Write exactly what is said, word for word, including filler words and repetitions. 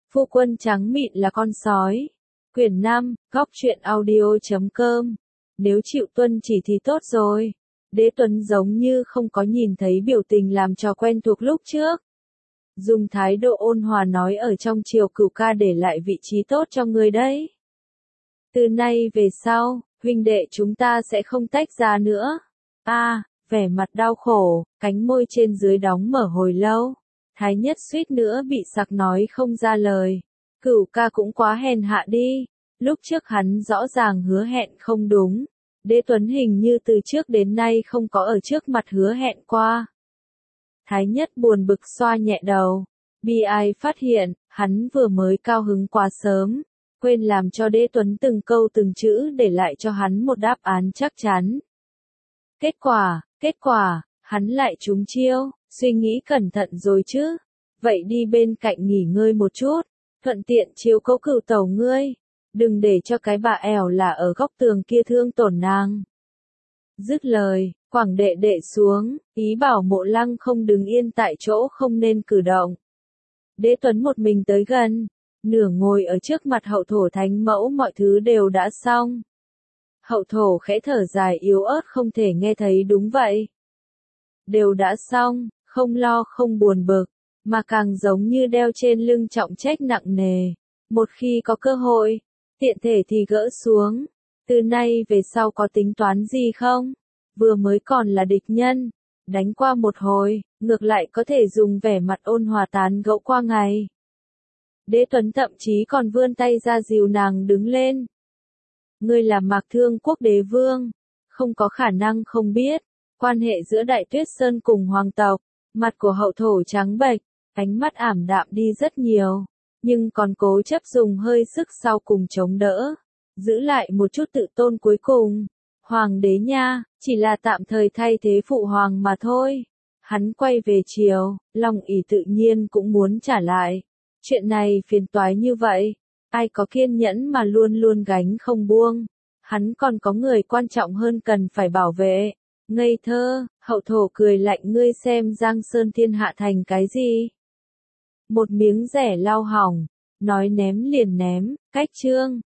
Phu quân trắng mịn là con sói. Quyển năm, góc truyện audio chấm com. Nếu chịu tuân chỉ thì tốt rồi. Đế Tuấn giống như không có nhìn thấy biểu tình làm trò quen thuộc lúc trước. Dùng thái độ ôn hòa nói ở trong triều Cửu ca để lại vị trí tốt cho người đấy. Từ nay về sau, huynh đệ chúng ta sẽ không tách ra nữa. A, à, vẻ mặt đau khổ, cánh môi trên dưới đóng mở hồi lâu. Thái nhất suýt nữa bị sặc nói không ra lời. Cửu ca cũng quá hèn hạ đi. Lúc trước hắn rõ ràng hứa hẹn không đúng. Đế Tuấn hình như từ trước đến nay không có ở trước mặt hứa hẹn qua. Thái nhất buồn bực xoa nhẹ đầu. Bi ai phát hiện, hắn vừa mới cao hứng quá sớm. Quên làm cho Đế Tuấn từng câu từng chữ để lại cho hắn một đáp án chắc chắn. Kết quả, kết quả, hắn lại trúng chiêu, suy nghĩ cẩn thận rồi chứ. Vậy đi bên cạnh nghỉ ngơi một chút, thuận tiện chiếu cố Cửu tẩu ngươi. Đừng để cho cái bà ẻo là ở góc tường kia thương tổn nàng. Dứt lời, quảng đệ đệ xuống, ý bảo Mộ Lăng không đứng yên tại chỗ không nên cử động. Đế Tuấn một mình tới gần, nửa ngồi ở trước mặt hậu thổ thánh mẫu, mọi thứ đều đã xong. Hậu thổ khẽ thở dài yếu ớt không thể nghe thấy. Đúng vậy. Đều đã xong, không lo không buồn bực, mà càng giống như đeo trên lưng trọng trách nặng nề. Một khi có cơ hội, tiện thể thì gỡ xuống. Từ nay về sau có tính toán gì không? Vừa mới còn là địch nhân, đánh qua một hồi, ngược lại có thể dùng vẻ mặt ôn hòa tán gẫu qua ngày. Đế Tuấn thậm chí còn vươn tay ra dìu nàng đứng lên. Ngươi là Mạc Thương Quốc đế vương, không có khả năng không biết quan hệ giữa Đại Tuyết Sơn cùng hoàng tộc. Mặt của hậu thổ trắng bệch, ánh mắt ảm đạm đi rất nhiều, nhưng còn cố chấp dùng hơi sức sau cùng chống đỡ, giữ lại một chút tự tôn cuối cùng. Hoàng đế nha, chỉ là tạm thời thay thế phụ hoàng mà thôi. Hắn quay về chiều, lòng ỷ tự nhiên cũng muốn trả lại. Chuyện này phiền toái như vậy, ai có kiên nhẫn mà luôn luôn gánh không buông. Hắn còn có người quan trọng hơn cần phải bảo vệ. Ngây thơ, hậu thổ cười lạnh, ngươi xem Giang Sơn thiên hạ thành cái gì? Một miếng rẻ lau hỏng, nói ném liền ném, cách chương.